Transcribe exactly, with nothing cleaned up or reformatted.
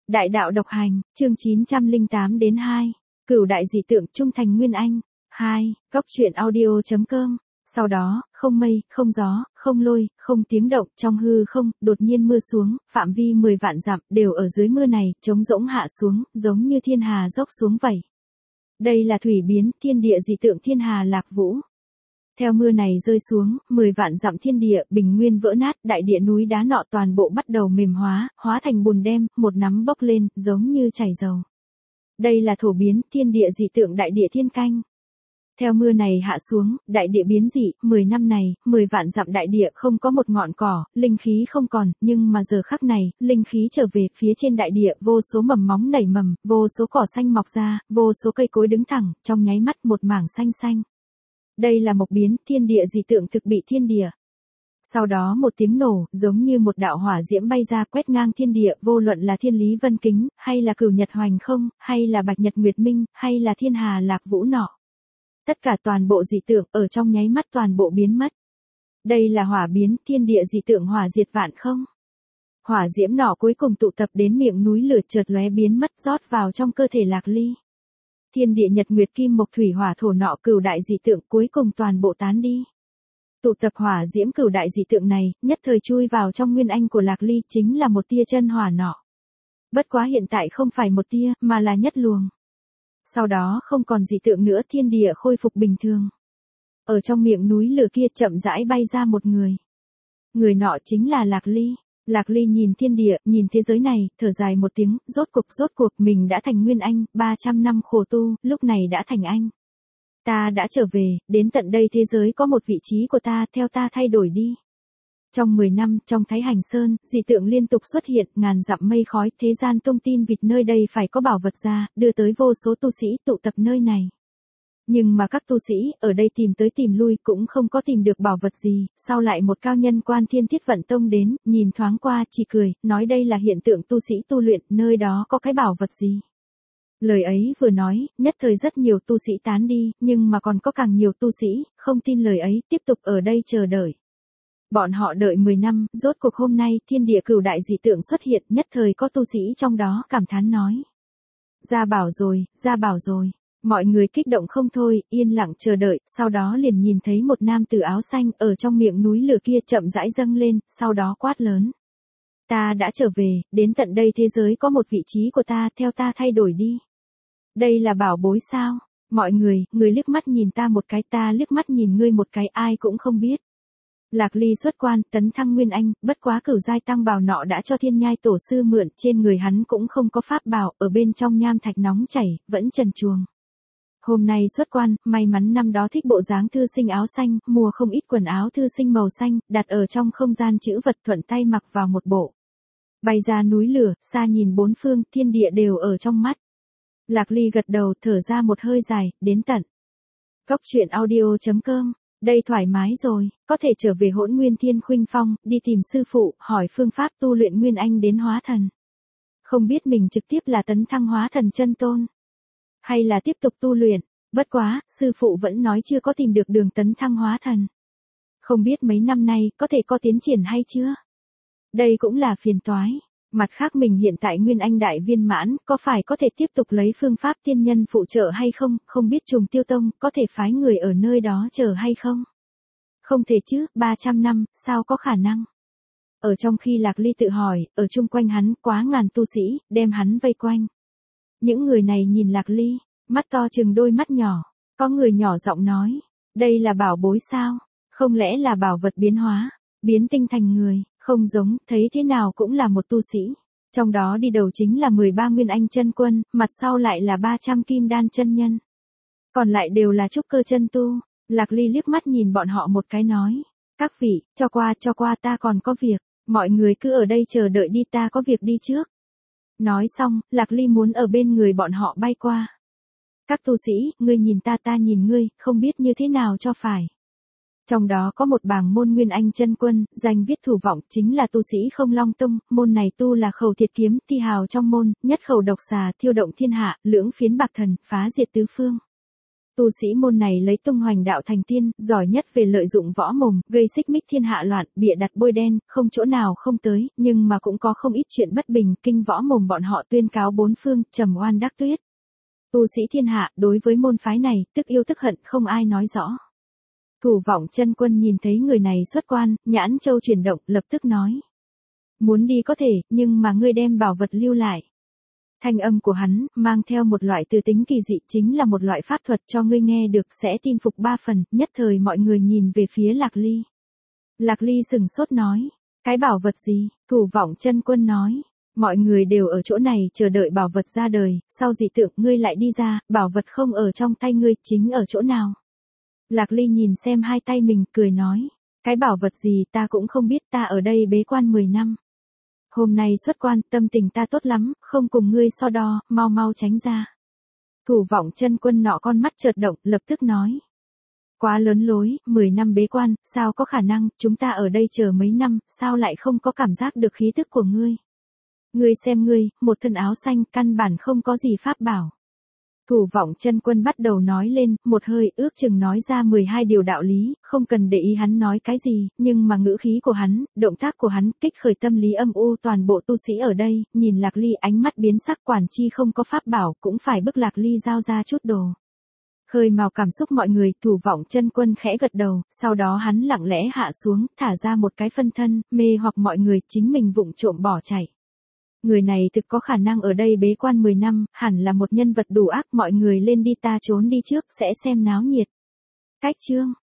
Đại đạo độc hành, chương chín trăm lẻ tám đến hai. Cửu đại dị tượng trung thành Nguyên Anh. hai. Góc truyện audio.com. Sau đó, không mây, không gió, không lôi, không tiếng động, trong hư không, đột nhiên mưa xuống, phạm vi mười vạn dặm, đều ở dưới mưa này, trống rỗng hạ xuống, giống như thiên hà dốc xuống vậy. Đây là thủy biến, thiên địa dị tượng thiên hà lạc vũ. Theo mưa này rơi xuống, mười vạn dặm thiên địa, bình nguyên vỡ nát, đại địa núi đá nọ toàn bộ bắt đầu mềm hóa, hóa thành bùn đen, một nắm bốc lên, giống như chảy dầu. Đây là thổ biến, thiên địa dị tượng đại địa thiên canh. Theo mưa này hạ xuống, đại địa biến dị, mười năm này, mười vạn dặm đại địa không có một ngọn cỏ, linh khí không còn, nhưng mà giờ khắc này, linh khí trở về, phía trên đại địa, vô số mầm móng nảy mầm, vô số cỏ xanh mọc ra, vô số cây cối đứng thẳng, trong nháy mắt một mảng xanh xanh. Đây là mộc biến, thiên địa dị tượng thực bị thiên địa. Sau đó một tiếng nổ, giống như một đạo hỏa diễm bay ra quét ngang thiên địa, vô luận là thiên lý vân kính, hay là cửu nhật hoành không, hay là bạch nhật nguyệt minh, hay là thiên hà lạc vũ nọ. Tất cả toàn bộ dị tượng, ở trong nháy mắt toàn bộ biến mất. Đây là hỏa biến, thiên địa dị tượng hỏa diệt vạn không. Hỏa diễm nọ cuối cùng tụ tập đến miệng núi lửa chợt lóe biến mất rót vào trong cơ thể Lạc Ly. Thiên địa nhật nguyệt kim mộc thủy hỏa thổ nọ cửu đại dị tượng cuối cùng toàn bộ tán đi. Tụ tập hỏa diễm cửu đại dị tượng này, nhất thời chui vào trong nguyên anh của Lạc Ly chính là một tia chân hỏa nọ. Bất quá hiện tại không phải một tia, mà là nhất luồng. Sau đó không còn dị tượng nữa, thiên địa khôi phục bình thường. Ở trong miệng núi lửa kia chậm rãi bay ra một người. Người nọ chính là Lạc Ly. Lạc Ly nhìn thiên địa, nhìn thế giới này, thở dài một tiếng, rốt cuộc rốt cuộc mình đã thành Nguyên Anh, ba trăm năm khổ tu, lúc này đã thành anh. Ta đã trở về, đến tận đây thế giới có một vị trí của ta, theo ta thay đổi đi. Trong mười năm, trong Thái Hành Sơn, dị tượng liên tục xuất hiện, ngàn dặm mây khói, thế gian tung tin vịt nơi đây phải có bảo vật ra, đưa tới vô số tu sĩ tụ tập nơi này. Nhưng mà các tu sĩ, ở đây tìm tới tìm lui cũng không có tìm được bảo vật gì, sau lại một cao nhân quan Thiên Thiết Vận Tông đến, nhìn thoáng qua, chỉ cười, nói đây là hiện tượng tu sĩ tu luyện, nơi đó có cái bảo vật gì. Lời ấy vừa nói, nhất thời rất nhiều tu sĩ tán đi, nhưng mà còn có càng nhiều tu sĩ, không tin lời ấy, tiếp tục ở đây chờ đợi. Bọn họ đợi mười năm, rốt cuộc hôm nay, thiên địa cửu đại dị tượng xuất hiện, nhất thời có tu sĩ trong đó cảm thán nói. Ra bảo rồi, ra bảo rồi. Mọi người kích động không thôi, yên lặng chờ đợi, sau đó liền nhìn thấy một nam tử áo xanh ở trong miệng núi lửa kia chậm rãi dâng lên, sau đó quát lớn. Ta đã trở về, đến tận đây thế giới có một vị trí của ta, theo ta thay đổi đi. Đây là bảo bối sao? Mọi người, người liếc mắt nhìn ta một cái, ta liếc mắt nhìn ngươi một cái, ai cũng không biết. Lạc Ly xuất quan, tấn thăng Nguyên Anh, bất quá cửu giai tăng bào nọ đã cho Thiên Nhai tổ sư mượn, trên người hắn cũng không có pháp bảo, ở bên trong nham thạch nóng chảy, vẫn trần truồng. Hôm nay xuất quan, may mắn năm đó thích bộ dáng thư sinh áo xanh, mua không ít quần áo thư sinh màu xanh, đặt ở trong không gian chữ vật thuận tay mặc vào một bộ. Bay ra núi lửa, xa nhìn bốn phương, thiên địa đều ở trong mắt. Lạc Ly gật đầu, thở ra một hơi dài, đến tận. Góc truyện audio.com. Đây thoải mái rồi, có thể trở về Hỗn Nguyên Thiên Khuynh Phong, đi tìm sư phụ, hỏi phương pháp tu luyện Nguyên Anh đến hóa thần. Không biết mình trực tiếp là tấn thăng hóa thần chân tôn, hay là tiếp tục tu luyện, bất quá, sư phụ vẫn nói chưa có tìm được đường tấn thăng hóa thần. Không biết mấy năm nay, có thể có tiến triển hay chưa? Đây cũng là phiền toái. Mặt khác mình hiện tại Nguyên Anh đại viên mãn, có phải có thể tiếp tục lấy phương pháp tiên nhân phụ trợ hay không, không biết Trùng Tiêu Tông, có thể phái người ở nơi đó chờ hay không? Không thể chứ, ba trăm năm, sao có khả năng? Ở trong khi Lạc Ly tự hỏi, ở chung quanh hắn, quá ngàn tu sĩ, đem hắn vây quanh. Những người này nhìn Lạc Ly, mắt to chừng đôi mắt nhỏ, có người nhỏ giọng nói, đây là bảo bối sao? Không lẽ là bảo vật biến hóa, biến tinh thành người? Không giống, thấy thế nào cũng là một tu sĩ. Trong đó đi đầu chính là mười ba Nguyên Anh chân quân, mặt sau lại là ba trăm kim đan chân nhân. Còn lại đều là trúc cơ chân tu. Lạc Ly liếc mắt nhìn bọn họ một cái nói. Các vị, cho qua cho qua ta còn có việc. Mọi người cứ ở đây chờ đợi đi, ta có việc đi trước. Nói xong, Lạc Ly muốn ở bên người bọn họ bay qua. Các tu sĩ, ngươi nhìn ta ta nhìn ngươi, không biết như thế nào cho phải. Trong đó có một bảng môn Nguyên Anh chân quân, danh viết thủ vọng, chính là tu sĩ Không Long Tông, môn này tu là khẩu thiệt kiếm, thi hào trong môn, nhất khẩu độc xà, thiêu động thiên hạ, lưỡng phiến bạc thần, phá diệt tứ phương. Tu sĩ môn này lấy tung hoành đạo thành tiên, giỏi nhất về lợi dụng võ mồm, gây xích mích thiên hạ loạn, bịa đặt bôi đen, không chỗ nào không tới, nhưng mà cũng có không ít chuyện bất bình, kinh võ mồm bọn họ tuyên cáo bốn phương, trầm oan đắc tuyết. Tu sĩ thiên hạ, đối với môn phái này, tức yêu tức hận không ai nói rõ. Thủ Vọng Chân Quân nhìn thấy người này xuất quan, nhãn châu chuyển động, lập tức nói. Muốn đi có thể, nhưng mà ngươi đem bảo vật lưu lại. Thanh âm của hắn, mang theo một loại từ tính kỳ dị, chính là một loại pháp thuật cho ngươi nghe được sẽ tin phục ba phần, nhất thời mọi người nhìn về phía Lạc Ly. Lạc Ly sừng sốt nói, cái bảo vật gì? Thủ Vọng Chân Quân nói, mọi người đều ở chỗ này chờ đợi bảo vật ra đời, sau dị tượng ngươi lại đi ra, bảo vật không ở trong tay ngươi, chính ở chỗ nào? Lạc Ly nhìn xem hai tay mình, cười nói, cái bảo vật gì ta cũng không biết, ta ở đây bế quan mười năm. Hôm nay xuất quan, tâm tình ta tốt lắm, không cùng ngươi so đo, mau mau tránh ra. Thủ Vọng Chân Quân nọ con mắt chợt động, lập tức nói. Quá lớn lối, mười năm bế quan, sao có khả năng, chúng ta ở đây chờ mấy năm, sao lại không có cảm giác được khí tức của ngươi. Ngươi xem ngươi, một thân áo xanh, căn bản không có gì pháp bảo. Thủ Vọng Chân Quân bắt đầu nói lên, một hơi ước chừng nói ra mười hai điều đạo lý, không cần để ý hắn nói cái gì, nhưng mà ngữ khí của hắn, động tác của hắn, kích khởi tâm lý âm u toàn bộ tu sĩ ở đây, nhìn Lạc Ly ánh mắt biến sắc, quản chi không có pháp bảo, cũng phải bức Lạc Ly giao ra chút đồ. Khơi mào cảm xúc mọi người, Thủ Vọng Chân Quân khẽ gật đầu, sau đó hắn lặng lẽ hạ xuống, thả ra một cái phân thân, mê hoặc mọi người, chính mình vụng trộm bỏ chạy. Người này thực có khả năng ở đây bế quan mười năm, hẳn là một nhân vật đủ ác, mọi người lên đi, ta trốn đi trước, sẽ xem náo nhiệt. Cách chương